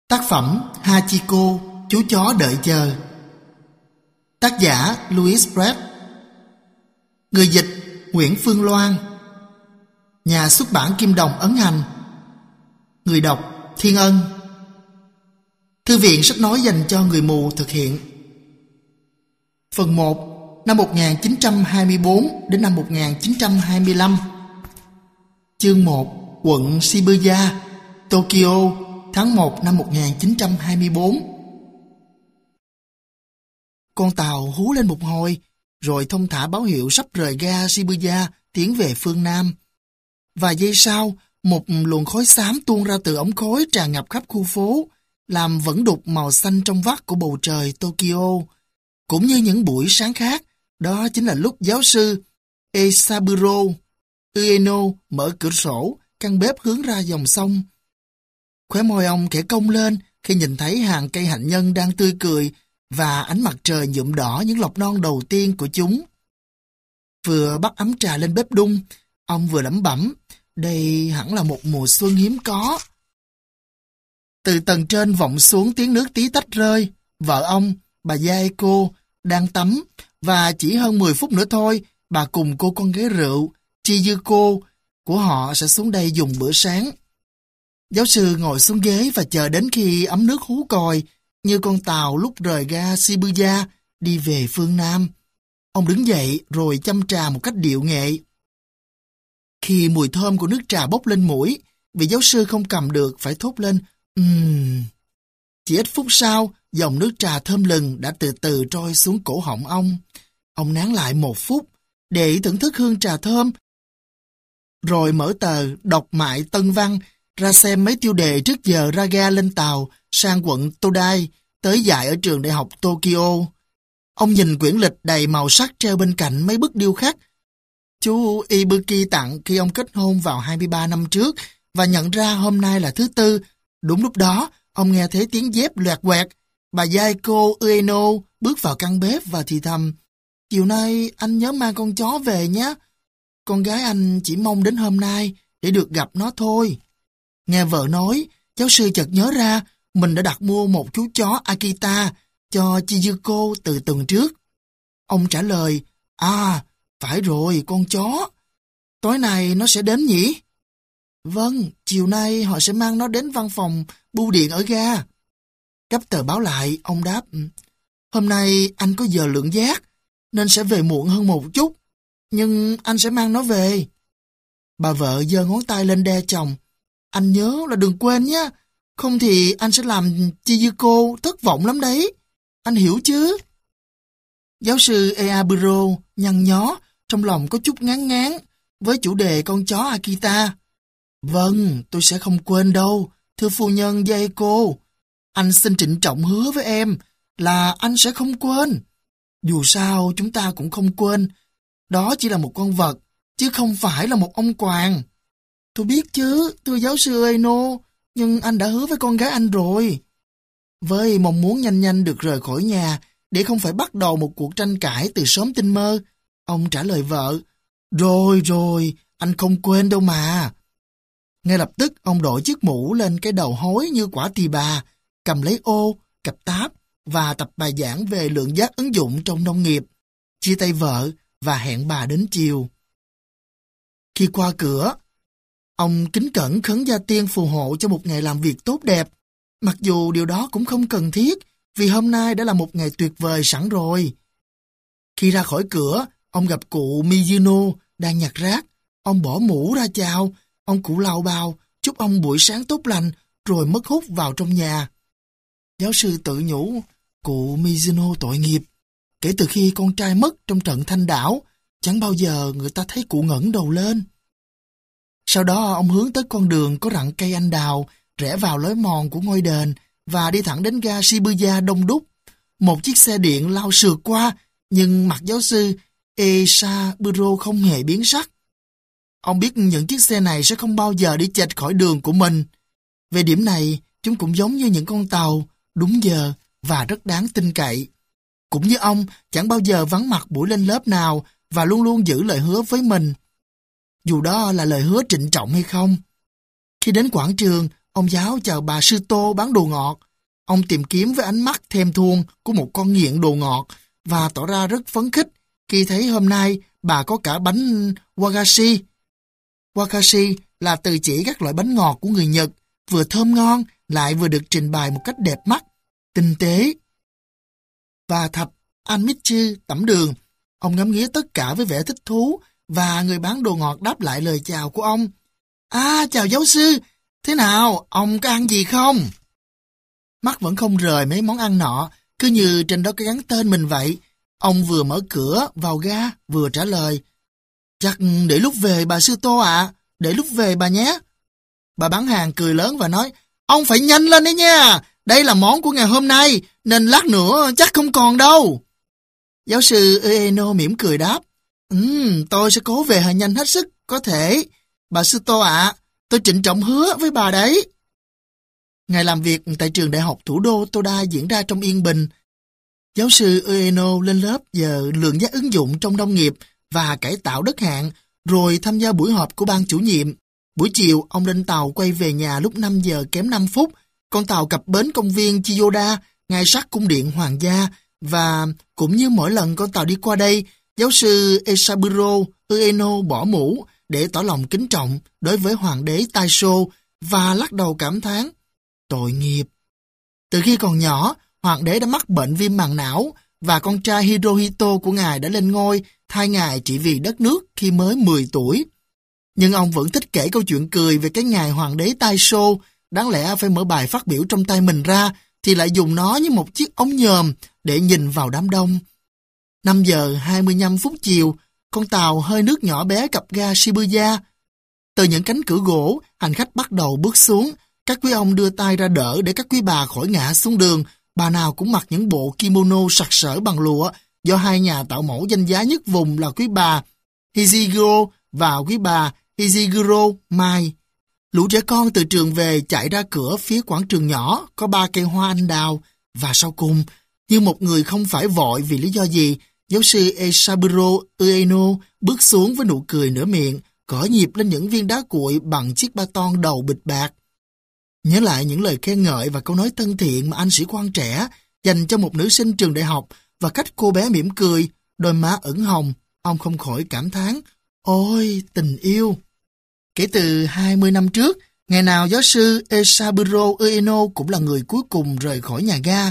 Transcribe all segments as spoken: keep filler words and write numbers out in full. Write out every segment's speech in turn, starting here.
Tác phẩm Hachiko, chú chó đợi chờ. Tác giả Louis Brett. Người dịch Nguyễn Phương Loan. Nhà xuất bản Kim Đồng ấn hành. Người đọc Thiên Ân. Thư viện sách nói dành cho người mù thực hiện. Phần một, năm một nghìn chín trăm hai mươi tư đến năm một nghìn chín trăm hai mươi lăm. Chương một, quận Shibuya, Tokyo, tháng một năm một nghìn chín trăm hai mươi tư. Con tàu hú lên một hồi, rồi thông thả báo hiệu sắp rời ga Shibuya tiến về phương Nam. Vài giây sau, một luồng khói xám tuôn ra từ ống khói tràn ngập khắp khu phố, làm vẫn đục màu xanh trong vắt của bầu trời Tokyo. Cũng như những buổi sáng khác, đó chính là lúc giáo sư Eisaburo Ueno mở cửa sổ, căn bếp hướng ra dòng sông. Khóe môi ông khẽ cong lên khi nhìn thấy hàng cây hạnh nhân đang tươi cười và ánh mặt trời nhuộm đỏ những lọc non đầu tiên của chúng. Vừa bắt ấm trà lên bếp đun, ông vừa lẩm bẩm, đây hẳn là một mùa xuân hiếm có. Từ tầng trên vọng xuống tiếng nước tí tách rơi. Vợ ông, bà Yaeko, đang tắm, và chỉ hơn mười phút nữa thôi, bà cùng cô con gái rượu, Chiyuko, của họ sẽ xuống đây dùng bữa sáng. Giáo sư ngồi xuống ghế và chờ đến khi ấm nước hú còi, như con tàu lúc rời ga Shibuya đi về phương Nam. Ông đứng dậy rồi châm trà một cách điệu nghệ. Khi mùi thơm của nước trà bốc lên mũi, vị giáo sư không cầm được phải thốt lên Ừm. Chỉ ít phút sau, dòng nước trà thơm lừng đã từ từ trôi xuống cổ họng ông. Ông nán lại một phút để thưởng thức hương trà thơm, rồi mở tờ đọc mại Tân Văn ra xem mấy tiêu đề trước giờ ra ga lên tàu sang quận Todai tới dạy ở trường đại học Tokyo. Ông nhìn quyển lịch đầy màu sắc treo bên cạnh mấy bức điêu khắc chú Ibuki tặng khi ông kết hôn vào hai mươi ba năm trước và nhận ra hôm nay là thứ Tư. Đúng lúc đó, ông nghe thấy tiếng dép loẹt quẹt. Bà Yaeko Ueno bước vào căn bếp và thì thầm, chiều nay anh nhớ mang con chó về nhé. Con gái anh chỉ mong đến hôm nay để được gặp nó thôi. Nghe vợ nói, giáo sư chợt nhớ ra mình đã đặt mua một chú chó Akita cho Chiyuko từ tuần trước. Ông trả lời, à, phải rồi, con chó. Tối nay nó sẽ đến nhỉ? Vâng, chiều nay họ sẽ mang nó đến văn phòng bưu điện ở ga. Gấp tờ báo lại, ông đáp, hôm nay anh có giờ lượng giác, nên sẽ về muộn hơn một chút, nhưng anh sẽ mang nó về. Bà vợ giơ ngón tay lên đe chồng, anh nhớ là đừng quên nhé, không thì anh sẽ làm Chiyuko thất vọng lắm đấy, anh hiểu chứ? Giáo sư Eaburo nhăn nhó, trong lòng có chút ngán ngán với chủ đề con chó Akita. Vâng, tôi sẽ không quên đâu, thưa phu nhân Yaeko. Anh xin trịnh trọng hứa với em là anh sẽ không quên. Dù sao chúng ta cũng không quên, đó chỉ là một con vật, chứ không phải là một ông quàng. Tôi biết chứ, thưa giáo sư Ueno, nhưng anh đã hứa với con gái anh rồi. Với mong muốn nhanh nhanh được rời khỏi nhà, để không phải bắt đầu một cuộc tranh cãi từ sớm tinh mơ, ông trả lời vợ, rồi rồi, anh không quên đâu mà. Ngay lập tức ông đội chiếc mũ lên cái đầu hối như quả tỳ bà, cầm lấy ô, cặp táp và tập bài giảng về lượng giác ứng dụng trong nông nghiệp, chia tay vợ và hẹn bà đến chiều. Khi qua cửa, ông kính cẩn khấn gia tiên phù hộ cho một ngày làm việc tốt đẹp, mặc dù điều đó cũng không cần thiết vì hôm nay đã là một ngày tuyệt vời sẵn rồi. Khi ra khỏi cửa, ông gặp cụ Mizuno đang nhặt rác. Ông bỏ mũ ra chào, ông cụ lau bao, chúc ông buổi sáng tốt lành rồi mất hút vào trong nhà. Giáo sư tự nhủ, cụ Mizuno tội nghiệp. Kể từ khi con trai mất trong trận Thanh Đảo, chẳng bao giờ người ta thấy cụ ngẩng đầu lên. Sau đó ông hướng tới con đường có rặng cây anh đào, rẽ vào lối mòn của ngôi đền và đi thẳng đến ga Shibuya đông đúc. Một chiếc xe điện lao sượt qua, nhưng mặt giáo sư Eisaburo không hề biến sắc. Ông biết những chiếc xe này sẽ không bao giờ đi chệch khỏi đường của mình. Về điểm này, chúng cũng giống như những con tàu, đúng giờ và rất đáng tin cậy. Cũng như ông, chẳng bao giờ vắng mặt buổi lên lớp nào và luôn luôn giữ lời hứa với mình. Dù đó là lời hứa trịnh trọng hay không. Khi đến quảng trường, Ông giáo chào bà sư tô bán đồ ngọt. Ông tìm kiếm với ánh mắt thèm thuồng của một con nghiện đồ ngọt và tỏ ra rất phấn khích khi thấy hôm nay bà có cả bánh wagashi. Wagashi là từ chỉ các loại bánh ngọt của người Nhật, vừa thơm ngon lại vừa được trình bày một cách đẹp mắt, tinh tế. Và thập Anmichi tẩm đường. Ông ngắm nghía tất cả với vẻ thích thú và người bán đồ ngọt đáp lại lời chào của ông. À, chào giáo sư, thế nào, ông có ăn gì không? Mắt vẫn không rời mấy món ăn nọ, cứ như trên đó có gắn tên mình vậy. Ông vừa mở cửa vào ga, vừa trả lời. Chắc để lúc về bà sư tô ạ, để lúc về bà nhé. Bà bán hàng cười lớn và nói, ông phải nhanh lên đấy nha, đây là món của ngày hôm nay, nên lát nữa chắc không còn đâu. Giáo sư Ueno mỉm cười đáp, Ừm, tôi sẽ cố về nhanh hết sức, có thể. Bà sư tô ạ, tôi trịnh trọng hứa với bà đấy. Ngày làm việc tại trường đại học thủ đô Toda diễn ra trong yên bình. Giáo sư Ueno lên lớp giờ lượng giác ứng dụng trong nông nghiệp và cải tạo đất hạn, rồi tham gia buổi họp của ban chủ nhiệm. Buổi chiều, ông lên tàu quay về nhà lúc năm giờ kém năm phút. Con tàu cập bến công viên Chiyoda, ngay sát cung điện hoàng gia, và cũng như mỗi lần con tàu đi qua đây, giáo sư Esaburo Ueno bỏ mũ để tỏ lòng kính trọng đối với hoàng đế Taisho và lắc đầu cảm thán. Tội nghiệp. Từ khi còn nhỏ, hoàng đế đã mắc bệnh viêm màng não và con trai Hirohito của ngài đã lên ngôi thay ngài trị vì đất nước khi mới mười tuổi. Nhưng ông vẫn thích kể câu chuyện cười về cái ngày hoàng đế Taisho, đáng lẽ phải mở bài phát biểu trong tay mình ra thì lại dùng nó như một chiếc ống nhòm để nhìn vào đám đông. năm giờ hai mươi lăm phút chiều, con tàu hơi nước nhỏ bé cập ga Shibuya. Từ những cánh cửa gỗ, hành khách bắt đầu bước xuống. Các quý ông đưa tay ra đỡ để các quý bà khỏi ngã xuống đường. Bà nào cũng mặc những bộ kimono sặc sỡ bằng lụa do hai nhà tạo mẫu danh giá nhất vùng là quý bà Hijiguro và quý bà Hijiguro Mai. Lũ trẻ con từ trường về chạy ra cửa phía quảng trường nhỏ có ba cây hoa anh đào, và sau cùng, như một người không phải vội vì lý do gì, giáo sư Esaburo Ueno bước xuống với nụ cười nửa miệng, cỏ nhịp lên những viên đá cuội bằng chiếc ba ton đầu bịch bạc. Nhớ lại những lời khen ngợi và câu nói thân thiện mà anh sĩ quan trẻ dành cho một nữ sinh trường đại học và cách cô bé mỉm cười, đôi má ửng hồng, ông không khỏi cảm thán, ôi tình yêu. Kể từ hai mươi năm trước, ngày nào giáo sư Esaburo Ueno cũng là người cuối cùng rời khỏi nhà ga.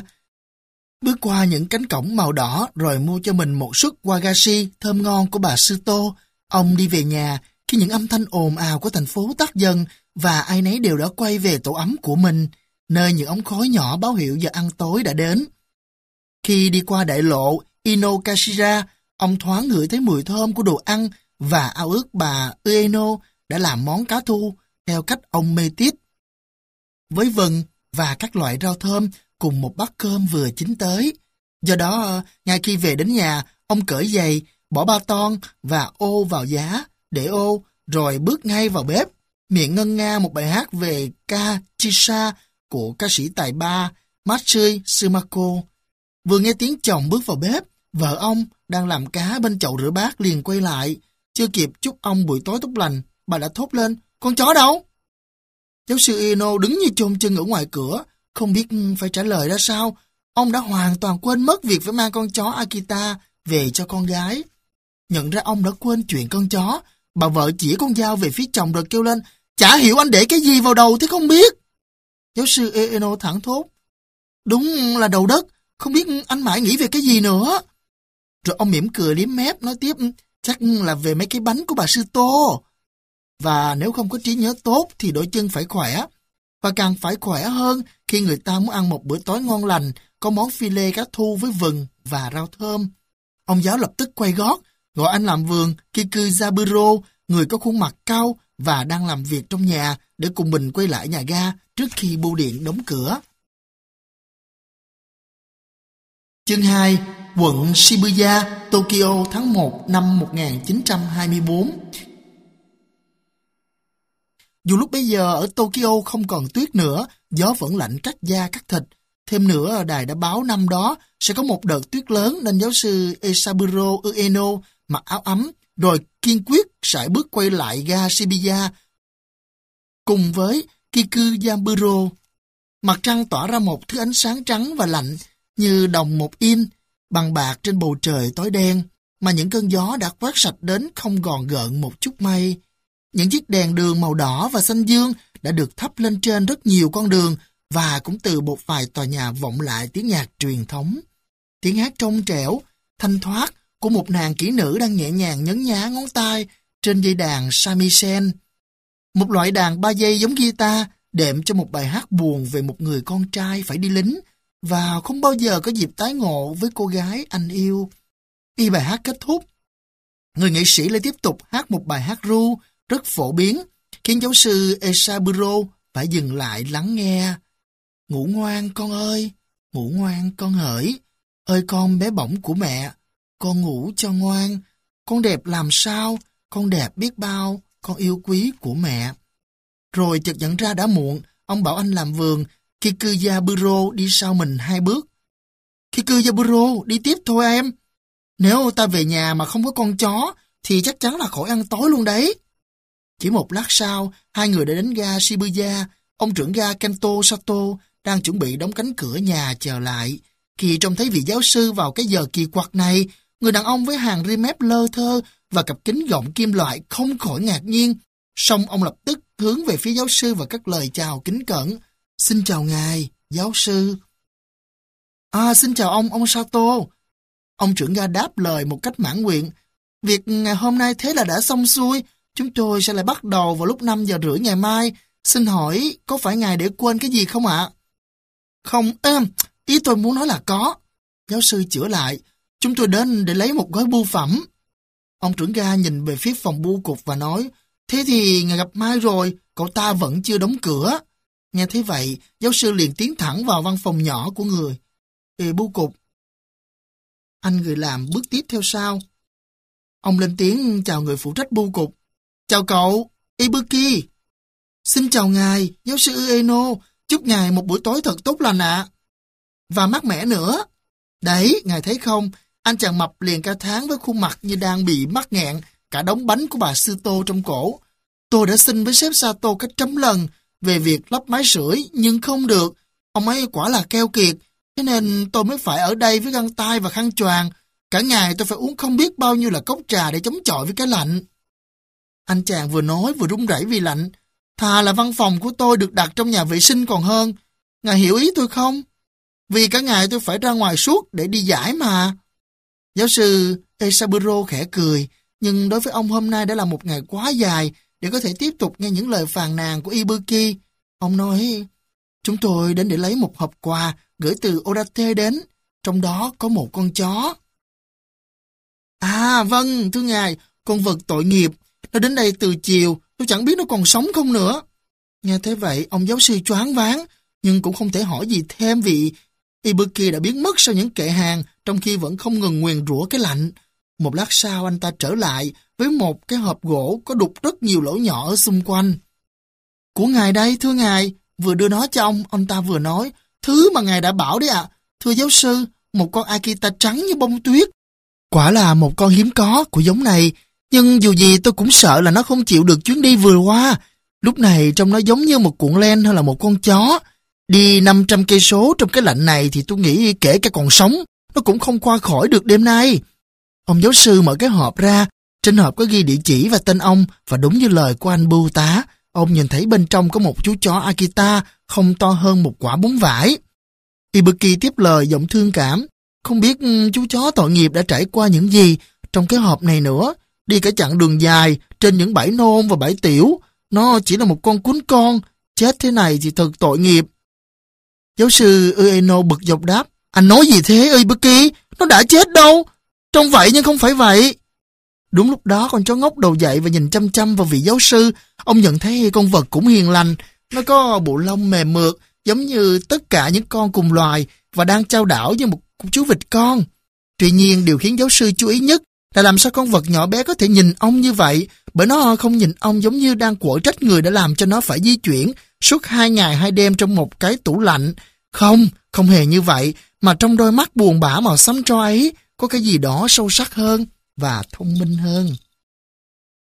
Bước qua những cánh cổng màu đỏ rồi mua cho mình một suất wagashi thơm ngon của bà sư tô. Ông đi về nhà khi những âm thanh ồn ào của thành phố tắt dần và ai nấy đều đã quay về tổ ấm của mình, nơi những ống khói nhỏ báo hiệu giờ ăn tối đã đến. Khi đi qua đại lộ Inokashira, ông thoáng ngửi thấy mùi thơm của đồ ăn và ao ước bà Ueno đã làm món cá thu theo cách ông mê tít. Với vừng và các loại rau thơm cùng một bát cơm vừa chín tới. Do đó, ngay khi về đến nhà, ông cởi giày, bỏ ba ton và ô vào giá, để ô, rồi bước ngay vào bếp, miệng ngân nga một bài hát về Kachisha của ca sĩ tài ba Matsui Sumako. Vừa nghe tiếng chồng bước vào bếp, vợ ông đang làm cá bên chậu rửa bát liền quay lại. Chưa kịp chúc ông buổi tối tốt lành, bà đã thốt lên, con chó đâu? Giáo sư Ueno đứng như chôn chân ở ngoài cửa, không biết phải trả lời ra sao. Ông đã hoàn toàn quên mất việc phải mang con chó Akita về cho con gái. Nhận ra ông đã quên chuyện con chó, bà vợ chỉ con dao về phía chồng rồi kêu lên, chả hiểu anh để cái gì vào đầu thế không biết. Giáo sư Ueno thẳng thốt, đúng là đầu đất, không biết anh mãi nghĩ về cái gì nữa. Rồi ông mỉm cười liếm mép nói tiếp, chắc là về mấy cái bánh của bà sư tô. Và nếu không có trí nhớ tốt thì đôi chân phải khỏe. Và càng phải khỏe hơn khi người ta muốn ăn một bữa tối ngon lành, có món phi lê cá thu với vừng và rau thơm. Ông giáo lập tức quay gót, gọi anh làm vườn Kikuzaburo, người có khuôn mặt cao và đang làm việc trong nhà, để cùng mình quay lại nhà ga trước khi bưu điện đóng cửa. Chương hai. Quận Shibuya, Tokyo tháng một năm một nghìn chín trăm hai mươi tư. Dù lúc bây giờ ở Tokyo không còn tuyết nữa, gió vẫn lạnh cắt da cắt thịt. Thêm nữa, đài đã báo năm đó sẽ có một đợt tuyết lớn nên giáo sư Esaburo Ueno mặc áo ấm, rồi kiên quyết sải bước quay lại ga Shibuya. Cùng với Kikujaburo. Mặt trăng tỏa ra một thứ ánh sáng trắng và lạnh như đồng một in, bằng bạc trên bầu trời tối đen, mà những cơn gió đã quét sạch đến không còn gợn một chút mây. Những chiếc đèn đường màu đỏ và xanh dương đã được thắp lên trên rất nhiều con đường, và cũng từ một vài tòa nhà vọng lại tiếng nhạc truyền thống. Tiếng hát trong trẻo, thanh thoát của một nàng kỹ nữ đang nhẹ nhàng nhấn nhá ngón tay trên dây đàn shamisen. Một loại đàn ba dây giống guitar đệm cho một bài hát buồn về một người con trai phải đi lính và không bao giờ có dịp tái ngộ với cô gái anh yêu. Khi bài hát kết thúc, người nghệ sĩ lại tiếp tục hát một bài hát ru rất phổ biến, khiến giáo sư Esaburo phải dừng lại lắng nghe. Ngủ ngoan con ơi, ngủ ngoan con hỡi, ơi con bé bỏng của mẹ, con ngủ cho ngoan, con đẹp làm sao, con đẹp biết bao, con yêu quý của mẹ. Rồi chợt nhận ra đã muộn, ông bảo anh làm vườn, Kikujaburo đi sau mình hai bước. Kikujaburo, đi tiếp thôi em. Nếu ta về nhà mà không có con chó, thì chắc chắn là khỏi ăn tối luôn đấy. Chỉ một lát sau, hai người đã đến ga Shibuya. Ông trưởng ga Kento Sato đang chuẩn bị đóng cánh cửa nhà chờ lại. Khi trông thấy vị giáo sư vào cái giờ kỳ quặc này, người đàn ông với hàng ri mép lơ thơ và cặp kính gọng kim loại không khỏi ngạc nhiên. Song ông lập tức hướng về phía giáo sư và cất lời chào kính cẩn. Xin chào ngài, giáo sư. À, xin chào ông, ông Sato. Ông trưởng ga đáp lời một cách mãn nguyện. Việc ngày hôm nay thế là đã xong xuôi. Chúng tôi sẽ lại bắt đầu vào lúc năm giờ rưỡi ngày mai. Xin hỏi, có phải ngài để quên cái gì không ạ? Không, êm, ý tôi muốn nói là có. Giáo sư chữa lại. Chúng tôi đến để lấy một gói bưu phẩm. Ông trưởng ga nhìn về phía phòng bưu cục và nói, thế thì ngày gặp mai rồi, cậu ta vẫn chưa đóng cửa. Nghe thế vậy, giáo sư liền tiến thẳng vào văn phòng nhỏ của người. Ê, bưu cục. Anh người làm bước tiếp theo sau. Ông lên tiếng chào người phụ trách bưu cục. Chào cậu, Ibuki. Xin chào ngài, giáo sư Ueno. Chúc ngài một buổi tối thật tốt lành ạ. Và mát mẻ nữa. Đấy, ngài thấy không, anh chàng mập liền ca thán với khuôn mặt như đang bị mắc nghẹn cả đống bánh của bà sư Tô trong cổ. Tôi đã xin với sếp Sato cách trăm lần về việc lắp máy sưởi nhưng không được. Ông ấy quả là keo kiệt, thế nên tôi mới phải ở đây với găng tay và khăn choàng. Cả ngày tôi phải uống không biết bao nhiêu là cốc trà để chống chọi với cái lạnh. Anh chàng vừa nói vừa run rẩy vì lạnh. Thà là văn phòng của tôi được đặt trong nhà vệ sinh còn hơn. Ngài hiểu ý tôi không? Vì cả ngày tôi phải ra ngoài suốt để đi giải mà. Giáo sư Esaburo khẽ cười, nhưng đối với ông hôm nay đã là một ngày quá dài để có thể tiếp tục nghe những lời phàn nàn của Ibuki. Ông nói, chúng tôi đến để lấy một hộp quà gửi từ Odate đến, trong đó có một con chó. À vâng, thưa ngài, con vật tội nghiệp, nó đến đây từ chiều, tôi chẳng biết nó còn sống không nữa. Nghe thế vậy, ông giáo sư choáng váng, nhưng cũng không thể hỏi gì thêm vì Ibuki đã biến mất sau những kệ hàng, trong khi vẫn không ngừng nguyền rủa cái lạnh. Một lát sau anh ta trở lại với một cái hộp gỗ có đục rất nhiều lỗ nhỏ ở xung quanh. Của ngài đây, thưa ngài, vừa đưa nó cho ông, ông ta vừa nói, thứ mà ngài đã bảo đấy ạ, thưa giáo sư, một con Akita trắng như bông tuyết. Quả là một con hiếm có của giống này, nhưng dù gì tôi cũng sợ là nó không chịu được chuyến đi vừa qua. Lúc này trông nó giống như một cuộn len hay là một con chó. Đi năm trăm cây số trong cái lạnh này thì tôi nghĩ kể cả còn sống, nó cũng không qua khỏi được đêm nay. Ông giáo sư mở cái hộp ra, trên hộp có ghi địa chỉ và tên ông, và đúng như lời của anh bưu tá, ông nhìn thấy bên trong có một chú chó Akita không to hơn một quả bóng vải. Ibuki tiếp lời giọng thương cảm, không biết chú chó tội nghiệp đã trải qua những gì trong cái hộp này nữa, đi cả chặng đường dài trên những bãi nôn và bãi tiểu, nó chỉ là một con cún con, chết thế này thì thật tội nghiệp. Giáo sư Ueno bực dọc đáp, anh nói gì thế Ibuki, nó đã chết đâu, trông vậy nhưng không phải vậy. Đúng lúc đó con chó ngốc đầu dậy và nhìn chăm chăm vào vị giáo sư. Ông nhận thấy con vật cũng hiền lành, nó có bộ lông mềm mượt giống như tất cả những con cùng loài và đang chao đảo như một chú vịt con. Tuy nhiên điều khiến giáo sư chú ý nhất là làm sao con vật nhỏ bé có thể nhìn ông như vậy, bởi nó không nhìn ông giống như đang quở trách người đã làm cho nó phải di chuyển suốt hai ngày hai đêm trong một cái tủ lạnh. Không, không hề như vậy, mà trong đôi mắt buồn bã màu xám tro ấy có cái gì đó sâu sắc hơn và thông minh hơn.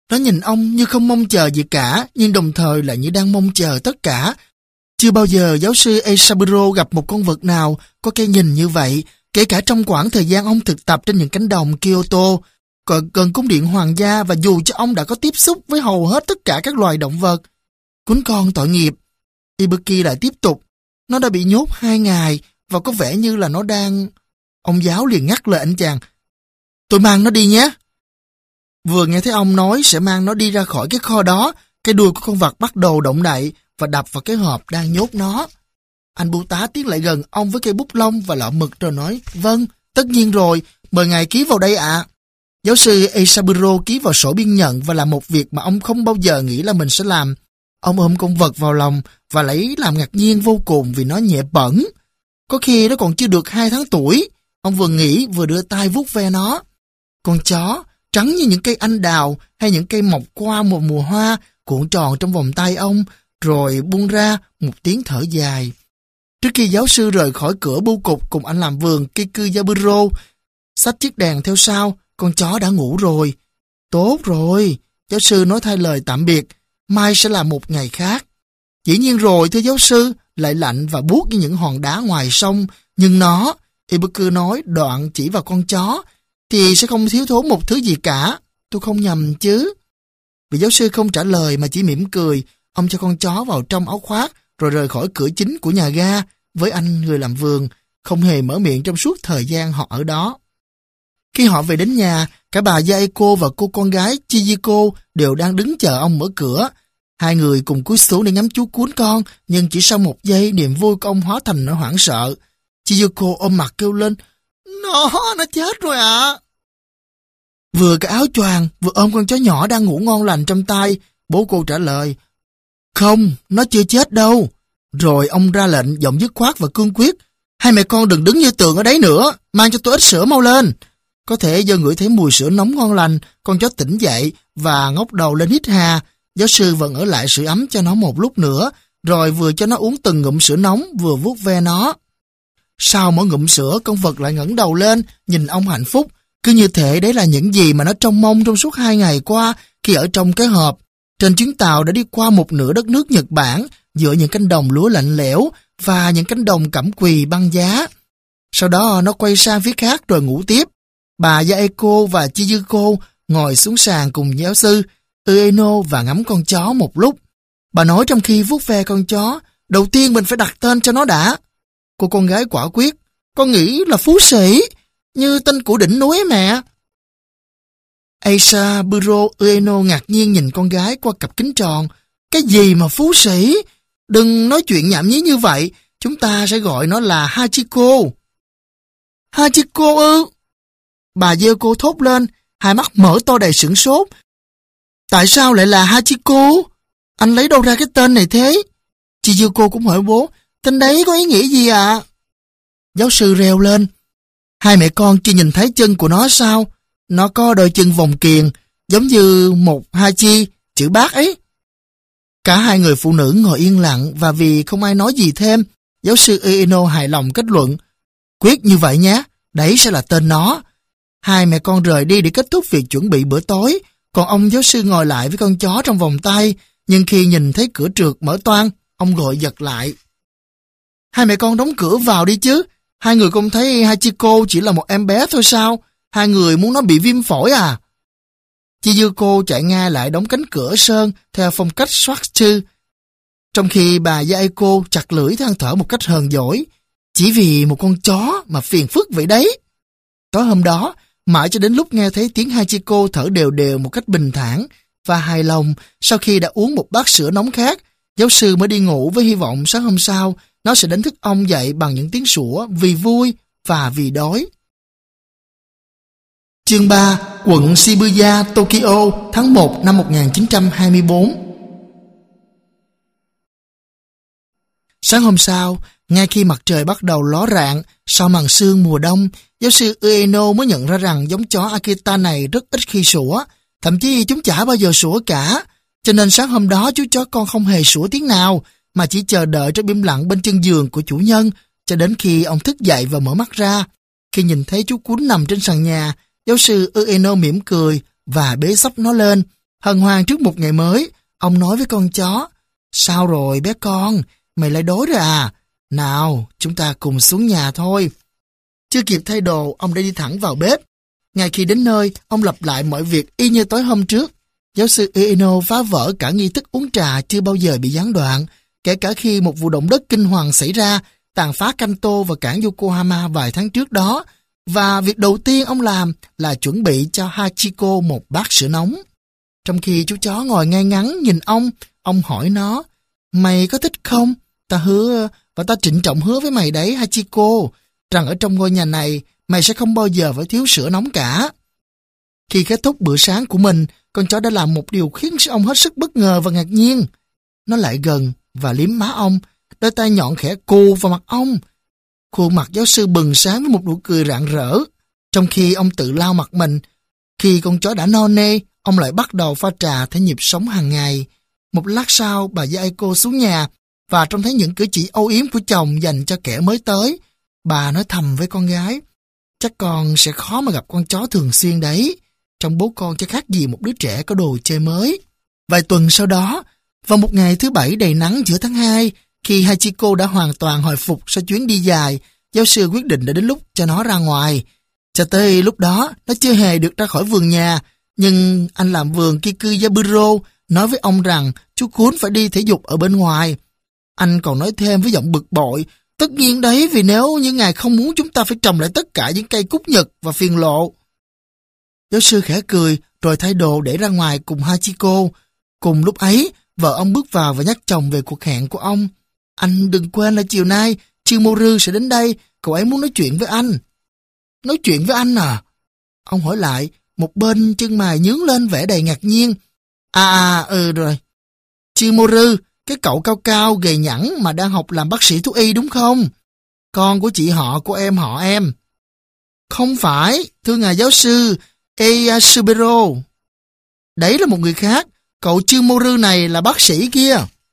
Nó nhìn ông như không mong chờ gì cả, nhưng đồng thời lại như đang mong chờ tất cả. Chưa bao giờ giáo sư Eisaburo gặp một con vật nào có cái nhìn như vậy, kể cả trong quãng thời gian ông thực tập trên những cánh đồng Kyoto, gần cung điện hoàng gia, và dù cho ông đã có tiếp xúc với hầu hết tất cả các loài động vật. Cuốn con tội nghiệp. Ibuki lại tiếp tục. Nó đã bị nhốt hai ngày và có vẻ như là nó đang... Ông giáo liền ngắt lời anh chàng. Tôi mang nó đi nhé. Vừa nghe thấy ông nói sẽ mang nó đi ra khỏi cái kho đó, cái đuôi của con vật bắt đầu động đậy và đập vào cái hộp đang nhốt nó. Anh bưu tá tiến lại gần ông với cây bút lông và lọ mực rồi nói, vâng, tất nhiên rồi, mời ngài ký vào đây ạ. Giáo sư Eisaburo ký vào sổ biên nhận và làm một việc mà ông không bao giờ nghĩ là mình sẽ làm. Ông ôm con vật vào lòng và lấy làm ngạc nhiên vô cùng vì nó nhẹ bẩn. Có khi nó còn chưa được hai tháng tuổi. Ông vừa nghĩ vừa đưa tay vuốt ve nó. Con chó, trắng như những cây anh đào hay những cây mọc qua một mùa hoa, cuộn tròn trong vòng tay ông, rồi buông ra một tiếng thở dài. Trước khi giáo sư rời khỏi cửa bưu cục cùng anh làm vườn Kikuyaburo, xách chiếc đèn theo sau, con chó đã ngủ rồi. Tốt rồi, giáo sư nói thay lời tạm biệt, mai sẽ là một ngày khác. Dĩ nhiên rồi, thưa giáo sư, lại lạnh và buốt như những hòn đá ngoài sông, nhưng nó, Ibuku nói đoạn chỉ vào con chó, thì sẽ không thiếu thốn một thứ gì cả. Tôi không nhầm chứ. Vị giáo sư không trả lời mà chỉ mỉm cười, ông cho con chó vào trong áo khoác rồi rời khỏi cửa chính của nhà ga với anh người làm vườn, không hề mở miệng trong suốt thời gian họ ở đó. Khi họ về đến nhà, cả bà Yaeko và cô con gái Chihiko đều đang đứng chờ ông mở cửa. Hai người cùng cúi xuống để ngắm chú cuốn con, nhưng chỉ sau một giây niềm vui của ông hóa thành nỗi hoảng sợ. Chihiko ôm mặt kêu lên, Nó, nó chết rồi ạ. À. Vừa cái áo choàng, vừa ôm con chó nhỏ đang ngủ ngon lành trong tay, bố cô trả lời, Không, nó chưa chết đâu. Rồi ông ra lệnh giọng dứt khoát và cương quyết, hai mẹ con đừng đứng như tượng ở đấy nữa, mang cho tôi ít sữa mau lên. Có thể do ngửi thấy mùi sữa nóng ngon lành, con chó tỉnh dậy và ngóc đầu lên hít hà. Giáo sư vẫn ở lại sưởi ấm cho nó một lúc nữa, rồi vừa cho nó uống từng ngụm sữa nóng vừa vuốt ve nó. Sau mỗi ngụm sữa, con vật lại ngẩng đầu lên, nhìn ông hạnh phúc, cứ như thể đấy là những gì mà nó trông mong trong suốt hai ngày qua khi ở trong cái hộp. Trên chuyến tàu đã đi qua một nửa đất nước Nhật Bản, giữa những cánh đồng lúa lạnh lẽo và những cánh đồng cẩm quỳ băng giá. Sau đó nó quay sang phía khác rồi ngủ tiếp. Bà Yaeko và Chihiko ngồi xuống sàn cùng giáo sư Ueno và ngắm con chó một lúc. Bà nói trong khi vuốt ve con chó, đầu tiên mình phải đặt tên cho nó đã. Cô con gái quả quyết, con nghĩ là Phú Sĩ, như tên của đỉnh núi mẹ. Eisaburo Ueno ngạc nhiên nhìn con gái qua cặp kính tròn. Cái gì mà Phú Sĩ? Đừng nói chuyện nhảm nhí như vậy, chúng ta sẽ gọi nó là Hachiko. Hachiko ư? Bà Yaeko thốt lên, hai mắt mở to đầy sửng sốt. Tại sao lại là Hachiko? Anh lấy đâu ra cái tên này thế? Chihiko cũng hỏi bố, tên đấy có ý nghĩa gì ạ? À? Giáo sư reo lên. Hai mẹ con chưa nhìn thấy chân của nó sao? Nó có đôi chân vòng kiềng, giống như một hachi, chữ bát ấy. Cả hai người phụ nữ ngồi yên lặng và vì không ai nói gì thêm, giáo sư Ueno hài lòng kết luận. Quyết như vậy nhé, đấy sẽ là tên nó. Hai mẹ con rời đi để kết thúc việc chuẩn bị bữa tối, còn ông giáo sư ngồi lại với con chó trong vòng tay, nhưng khi nhìn thấy cửa trượt mở toang, ông gọi giật lại. Hai mẹ con đóng cửa vào đi chứ, hai người không thấy Hachiko chỉ là một em bé thôi sao? Hai người muốn nó bị viêm phổi à? Chihiko chạy ngay lại đóng cánh cửa sơn theo phong cách Schwartz, trong khi bà Yaeko chặt lưỡi than thở một cách hờn dỗi. Chỉ vì một con chó mà phiền phức vậy đấy. Tối hôm đó, mãi cho đến lúc nghe thấy tiếng Hachiko thở đều đều một cách bình thản và hài lòng sau khi đã uống một bát sữa nóng khác, giáo sư mới đi ngủ với hy vọng sáng hôm sau nó sẽ đánh thức ông dậy bằng những tiếng sủa vì vui và vì đói. Chương ba, quận Shibuya, Tokyo, tháng một năm một nghìn chín trăm hai mươi tư. Sáng hôm sau, ngay khi mặt trời bắt đầu ló rạng sau màn sương mùa đông, giáo sư Ueno mới nhận ra rằng giống chó Akita này rất ít khi sủa, thậm chí chúng chả bao giờ sủa cả. Cho nên sáng hôm đó chú chó con không hề sủa tiếng nào, mà chỉ chờ đợi trong im lặng bên chân giường của chủ nhân cho đến khi ông thức dậy và mở mắt ra. Khi nhìn thấy chú cún nằm trên sàn nhà, giáo sư Ueno mỉm cười và bế xốc nó lên. Hân hoan trước một ngày mới, ông nói với con chó, sao rồi bé con, mày lại đói rồi à? Nào, chúng ta cùng xuống nhà thôi. Chưa kịp thay đồ, ông đã đi thẳng vào bếp. Ngay khi đến nơi, ông lặp lại mọi việc y như tối hôm trước. Giáo sư Ueno phá vỡ cả nghi thức uống trà chưa bao giờ bị gián đoạn, kể cả khi một vụ động đất kinh hoàng xảy ra, tàn phá Kanto và cảng Yokohama vài tháng trước đó, và việc đầu tiên ông làm là chuẩn bị cho Hachiko một bát sữa nóng. Trong khi chú chó ngồi ngay ngắn nhìn ông, ông hỏi nó, mày có thích không? Ta hứa, và ta trịnh trọng hứa với mày đấy Hachiko, rằng ở trong ngôi nhà này, mày sẽ không bao giờ phải thiếu sữa nóng cả. Khi kết thúc bữa sáng của mình, con chó đã làm một điều khiến ông hết sức bất ngờ và ngạc nhiên. Nó lại gần và liếm má ông, đôi tay nhọn khẽ cù vào mặt ông. Khuôn mặt giáo sư bừng sáng với một nụ cười rạng rỡ, trong khi ông tự lau mặt mình. Khi con chó đã no nê, ông lại bắt đầu pha trà theo nhịp sống hàng ngày. Một lát sau, bà Yaiko xuống nhà và trông thấy những cử chỉ âu yếm của chồng dành cho kẻ mới tới. Bà nói thầm với con gái, chắc con sẽ khó mà gặp con chó thường xuyên đấy. Trong bố con chẳng khác gì một đứa trẻ có đồ chơi mới. Vài tuần sau đó, vào một ngày thứ bảy đầy nắng giữa tháng hai, khi Hachiko đã hoàn toàn hồi phục sau chuyến đi dài, giáo sư quyết định đã đến lúc cho nó ra ngoài. Cho tới lúc đó, nó chưa hề được ra khỏi vườn nhà, nhưng anh làm vườn Kikuyaburo nói với ông rằng chú Cún phải đi thể dục ở bên ngoài. Anh còn nói thêm với giọng bực bội, tất nhiên đấy, vì nếu như ngài không muốn chúng ta phải trồng lại tất cả những cây cúc nhật và phiền lộ. Giáo sư khẽ cười, rồi thay đồ để ra ngoài cùng Hachiko. Cùng lúc ấy, vợ ông bước vào và nhắc chồng về cuộc hẹn của ông. Anh đừng quên là chiều nay, Chimoru sẽ đến đây, cậu ấy muốn nói chuyện với anh. Nói chuyện với anh à? Ông hỏi lại, một bên chân mày nhướng lên vẻ đầy ngạc nhiên. À, à, ừ rồi. Chimoru, cái cậu cao cao, gầy nhẵn mà đang học làm bác sĩ thú y đúng không? Con của chị họ của em họ em. Không phải, thưa ngài giáo sư Eyasubero. Đấy là một người khác, cậu Chimoru này là bác sĩ kia.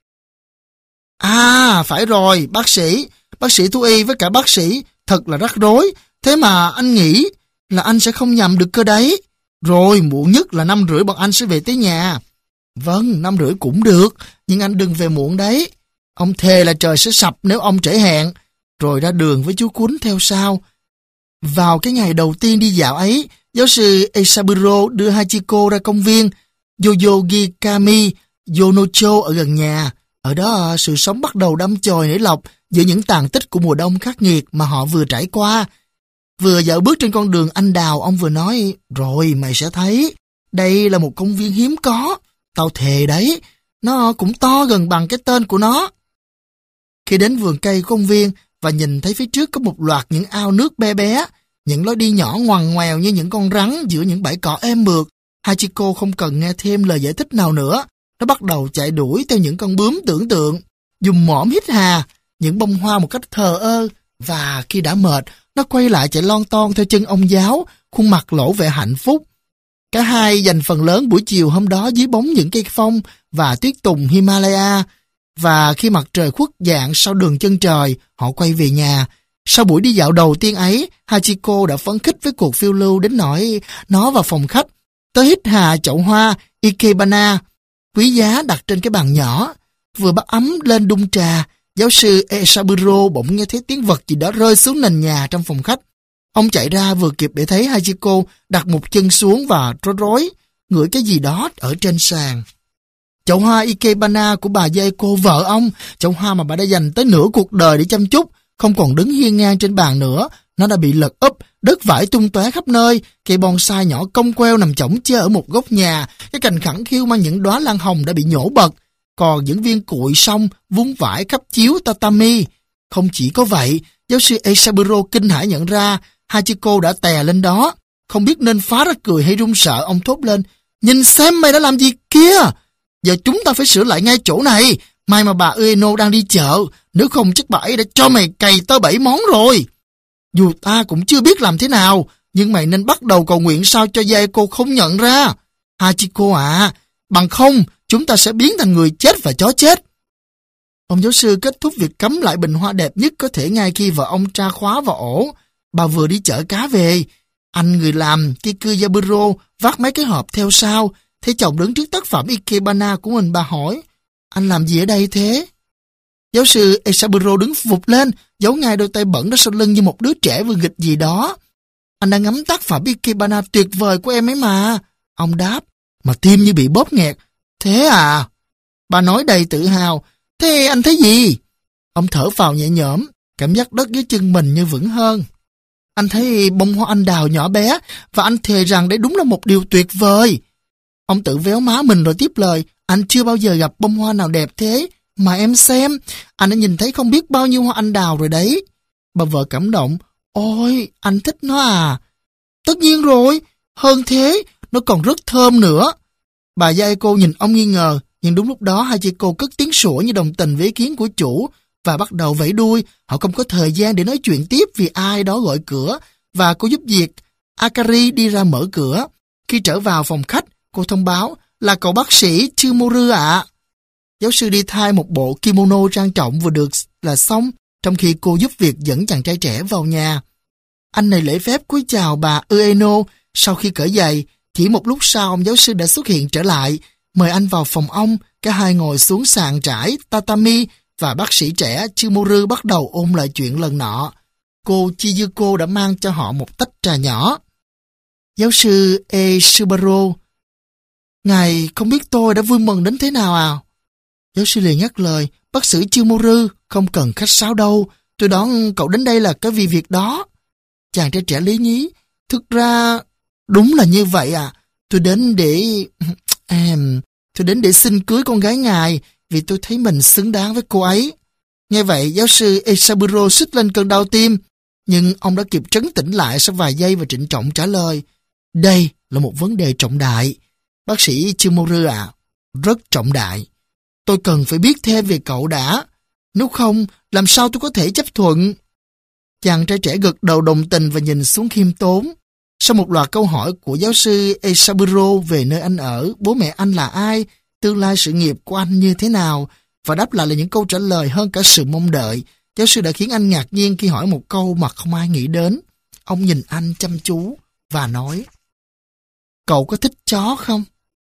À, phải rồi, bác sĩ, bác sĩ thú y với cả bác sĩ, thật là rắc rối, thế mà anh nghĩ là anh sẽ không nhầm được cơ đấy. Rồi, muộn nhất là năm rưỡi bọn anh sẽ về tới nhà. Vâng, năm rưỡi cũng được, nhưng anh đừng về muộn đấy. Ông thề là trời sẽ sập nếu ông trễ hẹn, rồi ra đường với chú Cún theo sau. Vào cái ngày đầu tiên đi dạo ấy, giáo sư Eisaburo đưa Hachiko ra công viên Yoyogi Kami Yonocho ở gần nhà. Ở đó, sự sống bắt đầu đâm chồi nảy lọc giữa những tàn tích của mùa đông khắc nghiệt mà họ vừa trải qua. Vừa dạo bước trên con đường anh đào, ông vừa nói, rồi mày sẽ thấy, đây là một công viên hiếm có. Tao thề đấy, nó cũng to gần bằng cái tên của nó. Khi đến vườn cây công viên và nhìn thấy phía trước có một loạt những ao nước bé bé, những lối đi nhỏ ngoằn ngoèo như những con rắn giữa những bãi cỏ êm mượt, Hachiko không cần nghe thêm lời giải thích nào nữa. Nó bắt đầu chạy đuổi theo những con bướm tưởng tượng, dùng mõm hít hà, những bông hoa một cách thờ ơ, và khi đã mệt, nó quay lại chạy lon ton theo chân ông giáo, khuôn mặt lộ vẻ hạnh phúc. Cả hai dành phần lớn buổi chiều hôm đó dưới bóng những cây phong và tuyết tùng Himalaya, và khi mặt trời khuất dạng sau đường chân trời, họ quay về nhà. Sau buổi đi dạo đầu tiên ấy, Hachiko đã phấn khích với cuộc phiêu lưu đến nỗi nó vào phòng khách, tới hít hà chậu hoa Ikebana, quý giá đặt trên cái bàn nhỏ. Vừa bắt ấm lên đun trà, giáo sư Eisaburo bỗng nghe thấy tiếng vật gì đó rơi xuống nền nhà trong phòng khách. Ông chạy ra vừa kịp để thấy Hachiko đặt một chân xuống và rối rối, ngửi cái gì đó ở trên sàn. Chậu hoa Ikebana của bà Yaiko, vợ ông, chậu hoa mà bà đã dành tới nửa cuộc đời để chăm chút, không còn đứng hiên ngang trên bàn nữa. Nó đã bị lật úp, đất vãi tung tóe khắp nơi, cây bonsai nhỏ cong queo nằm chõng chơ ở một góc nhà, cái cành khẳng khiu mang những đóa lan hồng đã bị nhổ bật, còn những viên cuội song vung vãi khắp chiếu tatami. Không chỉ có vậy, giáo sư Eisaburo kinh hãi nhận ra Hachiko đã tè lên đó. Không biết nên phá ra cười hay run sợ, ông thốt lên, nhìn xem mày đã làm gì kia! Giờ chúng ta phải sửa lại ngay chỗ này. May mà bà Ueno đang đi chợ, nếu không chắc bà ấy đã cho mày cày tới bảy món rồi. Dù ta cũng chưa biết làm thế nào, nhưng mày nên bắt đầu cầu nguyện sao cho Yaiko không nhận ra. Hachiko à, bằng không chúng ta sẽ biến thành người chết và chó chết. Ông giáo sư kết thúc việc cắm lại bình hoa đẹp nhất có thể ngay khi vợ ông tra khóa vào ổ. Bà vừa đi chợ cá về. Anh người làm Kikuyaburo vác mấy cái hộp theo sau, Thấy chồng đứng trước tác phẩm Ikebana của mình, bà hỏi, anh làm gì ở đây thế? Giáo sư Esaburo đứng phục lên, giấu ngay đôi tay bẩn ra sau lưng như một đứa trẻ vừa nghịch gì đó. Anh đang ngắm tác phẩm Ikebana tuyệt vời của em ấy mà. Ông đáp, mà tim như bị bóp nghẹt. Thế à? Bà nói đầy tự hào. Thế anh thấy gì? Ông thở phào nhẹ nhõm, cảm giác đất dưới chân mình như vững hơn. Anh thấy bông hoa anh đào nhỏ bé, và anh thề rằng đấy đúng là một điều tuyệt vời. Ông tự véo má mình rồi tiếp lời, anh chưa bao giờ gặp bông hoa nào đẹp thế. Mà em xem, anh đã nhìn thấy không biết bao nhiêu hoa anh đào rồi đấy. Bà vợ cảm động, ôi, anh thích nó à? Tất nhiên rồi, hơn thế, nó còn rất thơm nữa. Bà Yaeko nhìn ông nghi ngờ, nhưng đúng lúc đó hai chị cô cất tiếng sủa như đồng tình với ý kiến của chủ và bắt đầu vẫy đuôi. Họ không có thời gian để nói chuyện tiếp vì ai đó gọi cửa và cô giúp việc Akari đi ra mở cửa. Khi trở vào phòng khách, cô thông báo là cậu bác sĩ Tsumoru ạ. Giáo sư đi thay một bộ kimono trang trọng vừa được là xong, trong khi cô giúp việc dẫn chàng trai trẻ vào nhà. Anh này lễ phép cúi chào bà Ueno sau khi cởi giày. Chỉ một lúc sau ông giáo sư đã xuất hiện trở lại, mời anh vào phòng ông. Cả hai ngồi xuống sàn trải tatami và bác sĩ trẻ Tsumoru bắt đầu ôn lại chuyện lần nọ. Cô Chizuko đã mang cho họ một tách trà nhỏ. Giáo sư Esubaro, ngài không biết tôi đã vui mừng đến thế nào à? Giáo sư liền ngắt lời, bác sĩ Tsumoru, không cần khách sáo đâu, tôi đoán cậu đến đây là cái vì việc đó. Chàng trai trẻ lý nhí, thực ra đúng là như vậy à, tôi đến để... em, tôi đến để xin cưới con gái ngài vì tôi thấy mình xứng đáng với cô ấy. Nghe vậy, giáo sư Esaburo xích lên cơn đau tim, nhưng ông đã kịp trấn tĩnh lại sau vài giây và trịnh trọng trả lời, đây là một vấn đề trọng đại. Bác sĩ Tsumoru à, rất trọng đại. Tôi cần phải biết thêm về cậu đã. Nếu không, làm sao tôi có thể chấp thuận? Chàng trai trẻ gật đầu đồng tình và nhìn xuống khiêm tốn. Sau một loạt câu hỏi của giáo sư Esaburo về nơi anh ở, bố mẹ anh là ai, tương lai sự nghiệp của anh như thế nào, và đáp lại là những câu trả lời hơn cả sự mong đợi, giáo sư đã khiến anh ngạc nhiên khi hỏi một câu mà không ai nghĩ đến. Ông nhìn anh chăm chú và nói, cậu có thích chó không?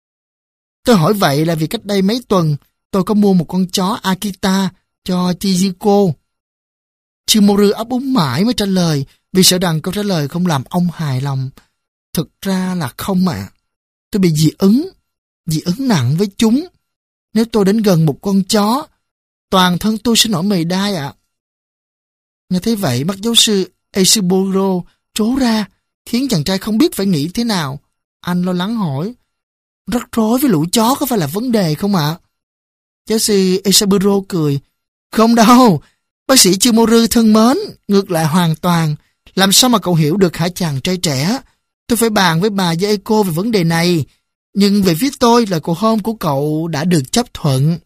Tôi hỏi vậy là vì cách đây mấy tuần, tôi có mua một con chó Akita cho Chizuko. Tsumoru ấp úng mãi mới trả lời, vì sợ rằng câu trả lời không làm ông hài lòng. Thực ra là không ạ. À. Tôi bị dị ứng, dị ứng nặng với chúng. Nếu tôi đến gần một con chó, toàn thân tôi sẽ nổi mề đai ạ. À. Nghe thấy vậy, mắt giáo sư Esaburo trố ra, khiến chàng trai không biết phải nghĩ thế nào. Anh lo lắng hỏi, rắc rối với lũ chó có phải là vấn đề không ạ? À? Giáo sư Esaburo cười, không đâu, bác sĩ Tsumoru thân mến, ngược lại hoàn toàn. Làm sao mà cậu hiểu được hả chàng trai trẻ? Tôi phải bàn với bà Yaeko về vấn đề này, nhưng về phía tôi là cầu hôn của cậu đã được chấp thuận.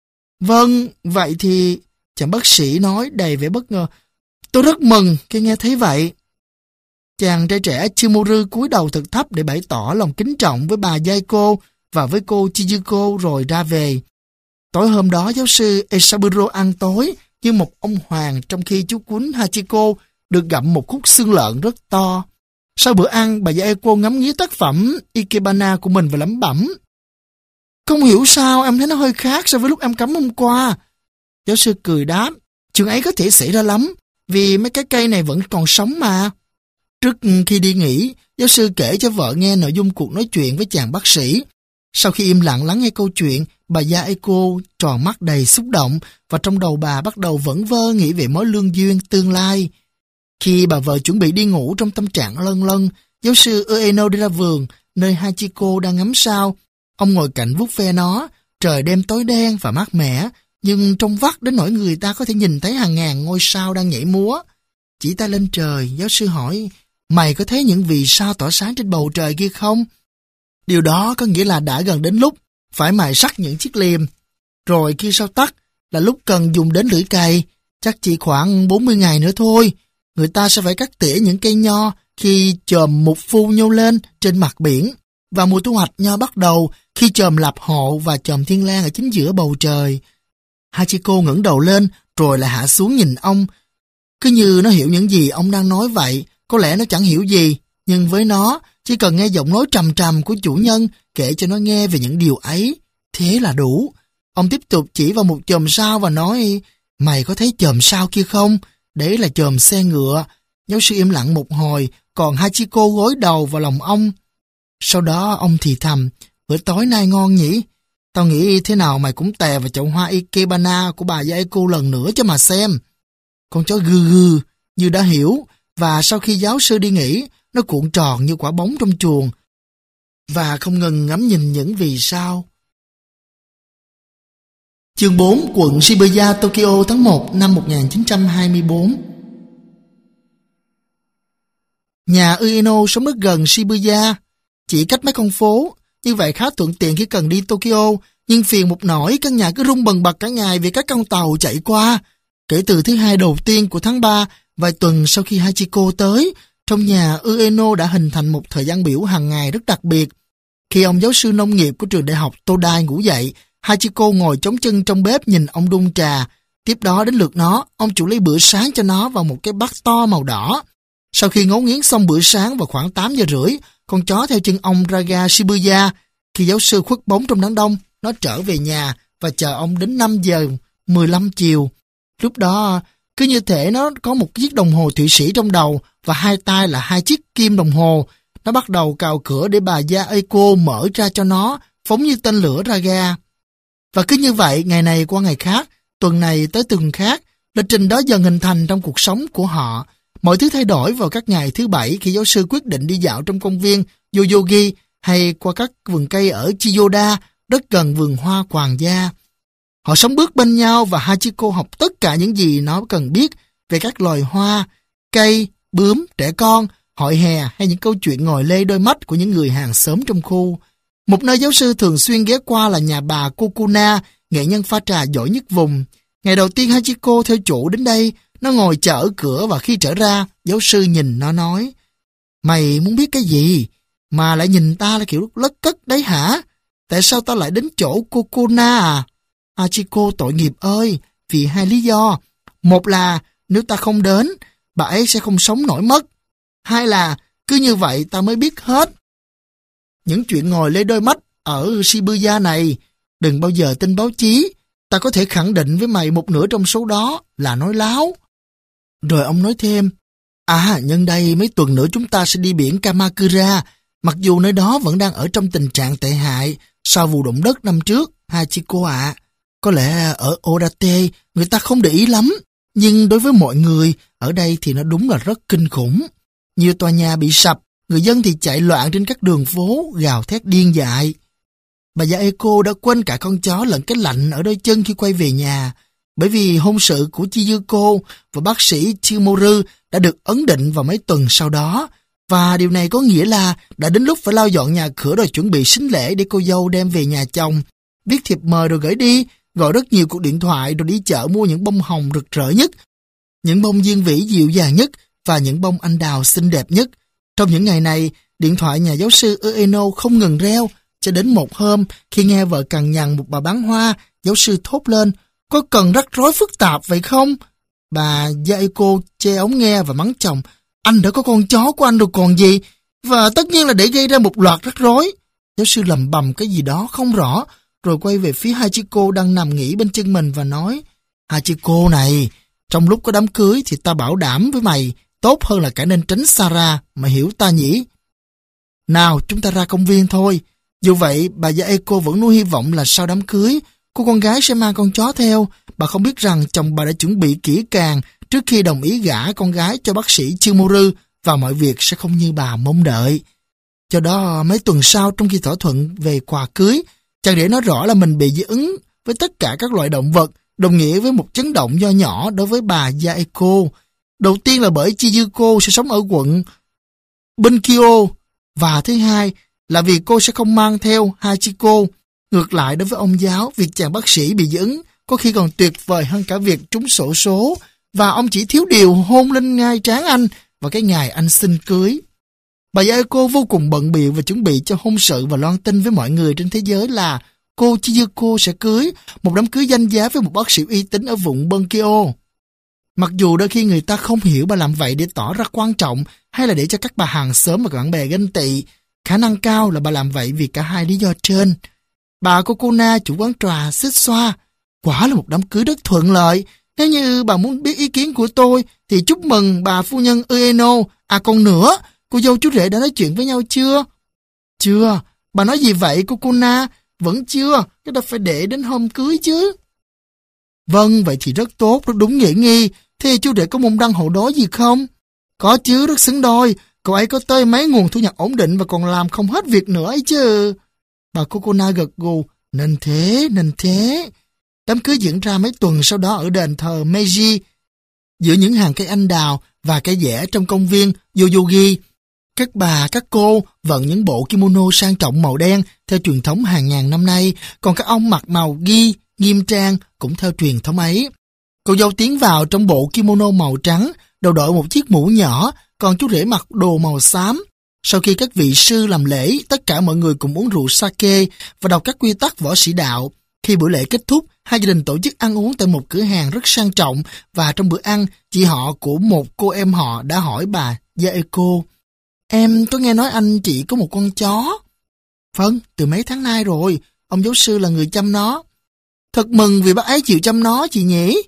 Vâng, vậy thì... Chàng bác sĩ nói đầy vẻ bất ngờ. Tôi rất mừng khi nghe thấy vậy. Chàng trai trẻ Tsumoru cúi đầu thật thấp để bày tỏ lòng kính trọng với bà Yaeko và với cô Chizuko rồi ra về. Tối hôm đó giáo sư Esaburo ăn tối như một ông hoàng, trong khi chú cún Hachiko được gặm một khúc xương lợn rất to. Sau bữa ăn, bà Yaeko ngắm nghía tác phẩm Ikebana của mình và lẩm bẩm. Không hiểu sao em thấy nó hơi khác so với lúc em cắm hôm qua. Giáo sư cười đáp, chuyện ấy có thể xảy ra lắm, vì mấy cái cây này vẫn còn sống mà. Trước khi đi nghỉ, giáo sư kể cho vợ nghe nội dung cuộc nói chuyện với chàng bác sĩ. Sau khi im lặng lắng nghe câu chuyện, bà Yaeko tròn mắt đầy xúc động và trong đầu bà bắt đầu vẩn vơ nghĩ về mối lương duyên tương lai. Khi bà vợ chuẩn bị đi ngủ trong tâm trạng lân lân, giáo sư Ueno đi ra vườn, nơi Hachiko đang ngắm sao. Ông ngồi cạnh vuốt ve nó, trời đêm tối đen và mát mẻ, nhưng trong vắt đến nỗi người ta có thể nhìn thấy hàng ngàn ngôi sao đang nhảy múa. Chỉ tay lên trời, giáo sư hỏi, mày có thấy những vì sao tỏa sáng trên bầu trời kia không? Điều đó có nghĩa là đã gần đến lúc phải mài sắt những chiếc liềm. Rồi khi sao tắt là lúc cần dùng đến lưỡi cày, chắc chỉ khoảng bốn mươi ngày nữa thôi. Người ta sẽ phải cắt tỉa những cây nho khi chòm mục phu nhô lên trên mặt biển. Và mùa thu hoạch nho bắt đầu khi chòm lạp hộ và chòm thiên lang ở chính giữa bầu trời. Hachiko ngẩng đầu lên rồi lại hạ xuống nhìn ông. Cứ như nó hiểu những gì ông đang nói vậy. Có lẽ nó chẳng hiểu gì, nhưng với nó, chỉ cần nghe giọng nói trầm trầm của chủ nhân kể cho nó nghe về những điều ấy. Thế là đủ. Ông tiếp tục chỉ vào một chòm sao và nói, mày có thấy chòm sao kia không? Đấy là chòm xe ngựa. Giáo sư im lặng một hồi, còn Hachiko gối đầu vào lòng ông. Sau đó ông thì thầm, bữa tối nay ngon nhỉ? Tao nghĩ thế nào mày cũng tè vào chậu hoa Ikebana của bà Yaeko lần nữa cho mà xem. Con chó gừ gừ như đã hiểu, và sau khi giáo sư đi nghỉ, nó cuộn tròn như quả bóng trong chuồng và không ngừng ngắm nhìn những vì sao. Chương bốn, quận Shibuya, Tokyo, tháng một năm một nghìn chín trăm hai mươi tư. Nhà Ueno sống rất gần Shibuya, chỉ cách mấy con phố, như vậy khá thuận tiện khi cần đi Tokyo, nhưng phiền một nỗi căn nhà cứ rung bần bật cả ngày vì các con tàu chạy qua. Kể từ thứ hai đầu tiên của tháng ba, vài tuần sau khi Hachiko tới, trong nhà Ueno đã hình thành một thời gian biểu hàng ngày rất đặc biệt. Khi ông giáo sư nông nghiệp của trường đại học Todai ngủ dậy, Hachiko ngồi chống chân trong bếp nhìn ông đun trà. Tiếp đó đến lượt nó, ông chủ lấy bữa sáng cho nó vào một cái bát to màu đỏ. Sau khi ngấu nghiến xong bữa sáng vào khoảng tám giờ rưỡi, con chó theo chân ông ra ga Shibuya. Khi giáo sư khuất bóng trong đám đông, nó trở về nhà và chờ ông đến năm giờ mười lăm chiều. Lúc đó, cứ như thể nó có một chiếc đồng hồ Thụy Sĩ trong đầu và hai tay là hai chiếc kim đồng hồ. Nó bắt đầu cào cửa để bà Yaeko mở ra cho nó, phóng như tên lửa ra ga. Và cứ như vậy, ngày này qua ngày khác, tuần này tới tuần khác, lịch trình đó dần hình thành trong cuộc sống của họ. Mọi thứ thay đổi vào các ngày thứ bảy khi giáo sư quyết định đi dạo trong công viên Yoyogi hay qua các vườn cây ở Chiyoda, rất gần vườn hoa Hoàng gia. Họ sống bước bên nhau và Hachiko học tất cả những gì nó cần biết về các loài hoa, cây, bướm, trẻ con, hội hè hay những câu chuyện ngồi lê đôi mắt của những người hàng xóm trong khu. Một nơi giáo sư thường xuyên ghé qua là nhà bà Kokuna, nghệ nhân pha trà giỏi nhất vùng. Ngày đầu tiên Hachiko theo chủ đến đây, nó ngồi chờ ở cửa và khi trở ra, giáo sư nhìn nó nói, mày muốn biết cái gì? Mà lại nhìn ta là kiểu lất cất đấy hả? Tại sao ta lại đến chỗ Kokuna à? Hachiko tội nghiệp ơi, vì hai lý do. Một là nếu ta không đến, bà ấy sẽ không sống nổi mất. Hai là cứ như vậy ta mới biết hết những chuyện ngồi lê đôi mắt ở Shibuya này. Đừng bao giờ tin báo chí, ta có thể khẳng định với mày một nửa trong số đó là nói láo. Rồi ông nói thêm, à nhân đây mấy tuần nữa chúng ta sẽ đi biển Kamakura, mặc dù nơi đó vẫn đang ở trong tình trạng tệ hại sau vụ động đất năm trước, Hachiko ạ. Có lẽ ở Odate người ta không để ý lắm, nhưng đối với mọi người, ở đây thì nó đúng là rất kinh khủng. Nhiều tòa nhà bị sập, người dân thì chạy loạn trên các đường phố, gào thét điên dại. Bà Yaeko đã quên cả con chó lẫn cái lạnh ở đôi chân khi quay về nhà, bởi vì hôn sự của Chiyuko và bác sĩ Chimoru đã được ấn định vào mấy tuần sau đó, và điều này có nghĩa là đã đến lúc phải lau dọn nhà cửa rồi chuẩn bị sính lễ để cô dâu đem về nhà chồng, viết thiệp mời rồi gửi đi, gọi rất nhiều cuộc điện thoại rồi đi chợ mua những bông hồng rực rỡ nhất, những bông diên vĩ dịu dàng nhất và những bông anh đào xinh đẹp nhất. Trong những ngày này, điện thoại nhà giáo sư Ueno không ngừng reo, cho đến một hôm khi nghe vợ cằn nhằn một bà bán hoa, giáo sư thốt lên, có cần rắc rối phức tạp vậy không? Bà Yaeko che ống nghe và mắng chồng, anh đã có con chó của anh rồi còn gì, và tất nhiên là để gây ra một loạt rắc rối. Giáo sư lầm bầm cái gì đó không rõ, rồi quay về phía Hachiko đang nằm nghỉ bên chân mình và nói, Hachiko này, trong lúc có đám cưới thì ta bảo đảm với mày, tốt hơn là cả nên tránh xa ra, mày hiểu ta nhỉ? Nào, chúng ta ra công viên thôi. Dù vậy, bà Yaeko vẫn nuôi hy vọng là sau đám cưới, cô con gái sẽ mang con chó theo. Bà không biết rằng chồng bà đã chuẩn bị kỹ càng trước khi đồng ý gả con gái cho bác sĩ Chimoru và mọi việc sẽ không như bà mong đợi. Do đó, mấy tuần sau trong khi thỏa thuận về quà cưới, chàng để nói rõ là mình bị dị ứng với tất cả các loại động vật, đồng nghĩa với một chấn động nho nhỏ đối với bà Yaeko. Đầu tiên là bởi Chiyuko sẽ sống ở quận Bunkyo, và thứ hai là vì cô sẽ không mang theo Hachiko. Ngược lại đối với ông giáo, việc chàng bác sĩ bị dị ứng có khi còn tuyệt vời hơn cả việc trúng xổ số, và ông chỉ thiếu điều hôn lên ngai trán anh vào cái ngày anh xin cưới. Bà Yaeko vô cùng bận bịu và chuẩn bị cho hôn sự và loan tin với mọi người trên thế giới là cô Chiyuko sẽ cưới một đám cưới danh giá với một bác sĩ uy tín ở vùng Bunkyo. Mặc dù đôi khi người ta không hiểu bà làm vậy để tỏ ra quan trọng hay là để cho các bà hàng xóm và bạn bè ganh tị, Khả năng cao là bà làm vậy vì cả hai lý do trên. Bà Kokona, chủ quán trà, xích xoa. Quả là một đám cưới rất thuận lợi. Nếu như bà muốn biết ý kiến của tôi, thì chúc mừng bà phu nhân Ueno. À còn nữa, cô dâu chú rể đã nói chuyện với nhau chưa? Chưa. Bà nói gì vậy Kokona? Vẫn chưa, cái đó phải để đến hôm cưới chứ. Vâng, vậy thì rất tốt, rất đúng nghĩa nghi. Thế chú rể có môn đăng hộ đối gì không? Có chứ, rất xứng đôi. Cậu ấy có tới mấy nguồn thu nhập ổn định và còn làm không hết việc nữa ấy chứ. Bà Kokona gật gù. Nên thế, nên thế. Đám cưới diễn ra mấy tuần sau đó ở đền thờ Meiji, giữa những hàng cây anh đào và cây dẻ trong công viên Yoyogi. Các bà, các cô vận những bộ kimono sang trọng màu đen theo truyền thống hàng ngàn năm nay, còn các ông mặc màu ghi, nghiêm trang cũng theo truyền thống ấy. Cô dâu tiến vào trong bộ kimono màu trắng, đầu đội một chiếc mũ nhỏ, còn chú rể mặc đồ màu xám. Sau khi các vị sư làm lễ, tất cả mọi người cùng uống rượu sake và đọc các quy tắc võ sĩ đạo. Khi bữa lễ kết thúc, hai gia đình tổ chức ăn uống tại một cửa hàng rất sang trọng, và trong bữa ăn, chị họ của một cô em họ đã hỏi bà Yaeko: Em có nghe nói anh chị có một con chó? Vâng, từ mấy tháng nay rồi, ông giáo sư là người chăm nó. Thật mừng vì bác ấy chịu chăm nó chị nhỉ?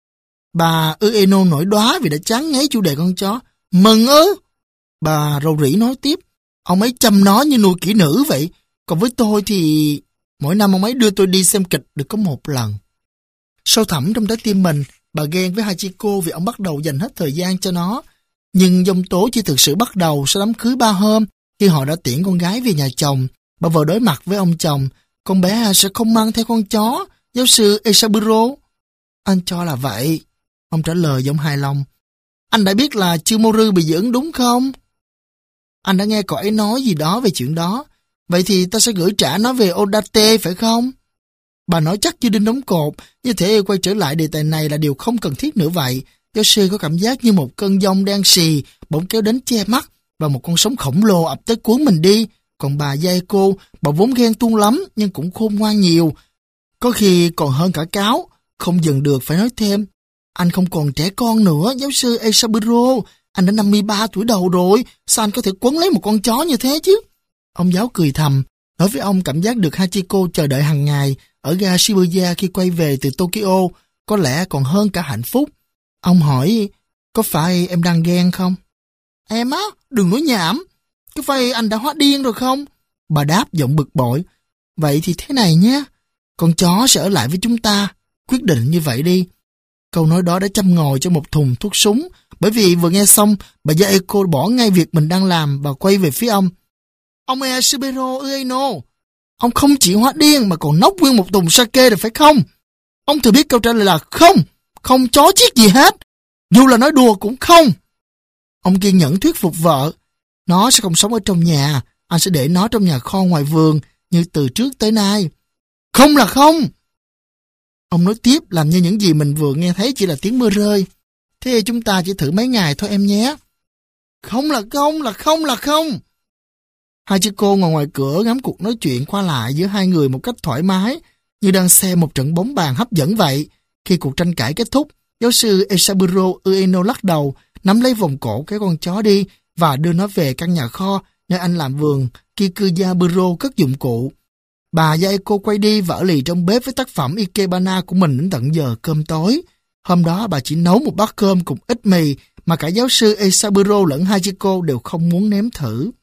Bà Ueno nổi đoá vì đã chán ngấy chủ đề con chó. Mừng ư? Bà rầu rĩ nói tiếp. Ông ấy chăm nó như nuôi kỹ nữ vậy. Còn với tôi thì mỗi năm ông ấy đưa tôi đi xem kịch được có một lần. Sâu thẳm trong trái tim mình, bà ghen với Hachiko vì ông bắt đầu dành hết thời gian cho nó. Nhưng giông tố chỉ thực sự bắt đầu sau đám cưới ba hôm, khi họ đã tiễn con gái về nhà chồng. Bà vợ đối mặt với ông chồng. Con bé sẽ không mang theo con chó, giáo sư Esaburo. Anh cho là vậy. Ông trả lời giọng hài lòng. Anh đã biết là Chiyomoru bị dưỡng đúng không? Anh đã nghe cậu ấy nói gì đó về chuyện đó. Vậy thì ta sẽ gửi trả nó về Odate phải không? Bà nói chắc như đinh đóng cột, như thể quay trở lại đề tài này là điều không cần thiết nữa vậy. Giáo sư có cảm giác như một cơn giông đang xì, bỗng kéo đến che mắt, và một con sóng khổng lồ ập tới cuốn mình đi. Còn bà Yaeko, bà vốn ghen tuông lắm, nhưng cũng khôn ngoan nhiều. Có khi còn hơn cả cáo, không dừng được phải nói thêm. Anh không còn trẻ con nữa, giáo sư Esaburo. Anh đã năm mươi ba tuổi đầu rồi, sao anh có thể quấn lấy một con chó như thế chứ? Ông giáo cười thầm, nói với ông cảm giác được Hachiko chờ đợi hàng ngày ở ga Shibuya khi quay về từ Tokyo, có lẽ còn hơn cả hạnh phúc. Ông hỏi, có phải em đang ghen không? Em á, đừng nói nhảm. Có phải anh đã hóa điên rồi không? Bà đáp giọng bực bội. Vậy thì thế này nhé, con chó sẽ ở lại với chúng ta. Quyết định như vậy đi. Câu nói đó đã châm ngòi cho một thùng thuốc súng, bởi vì vừa nghe xong, bà Yaeko bỏ ngay việc mình đang làm và quay về phía ông. Ông Esaburo Ueno, ông không chỉ hóa điên mà còn nốc nguyên một thùng sake rồi phải không? Ông thừa biết câu trả lời là không, không chó chiếc gì hết, dù là nói đùa cũng không. Ông kiên nhẫn thuyết phục vợ, nó sẽ không sống ở trong nhà, anh sẽ để nó trong nhà kho ngoài vườn như từ trước tới nay. Không là không. Ông nói tiếp làm như những gì mình vừa nghe thấy chỉ là tiếng mưa rơi. Thế chúng ta chỉ thử mấy ngày thôi em nhé. Không là không, là không là không. Hachiko ngồi ngoài cửa ngắm cuộc nói chuyện qua lại giữa hai người một cách thoải mái, như đang xem một trận bóng bàn hấp dẫn vậy. Khi cuộc tranh cãi kết thúc, giáo sư Esaburo Ueno lắc đầu, nắm lấy vòng cổ cái con chó đi và đưa nó về căn nhà kho nơi anh làm vườn Kikuyaburo cất dụng cụ. Bà Yaeko quay đi và ở lì trong bếp với tác phẩm Ikebana của mình đến tận giờ cơm tối. Hôm đó bà chỉ nấu một bát cơm cùng ít mì mà cả giáo sư Esaburo lẫn Hachiko đều không muốn nếm thử.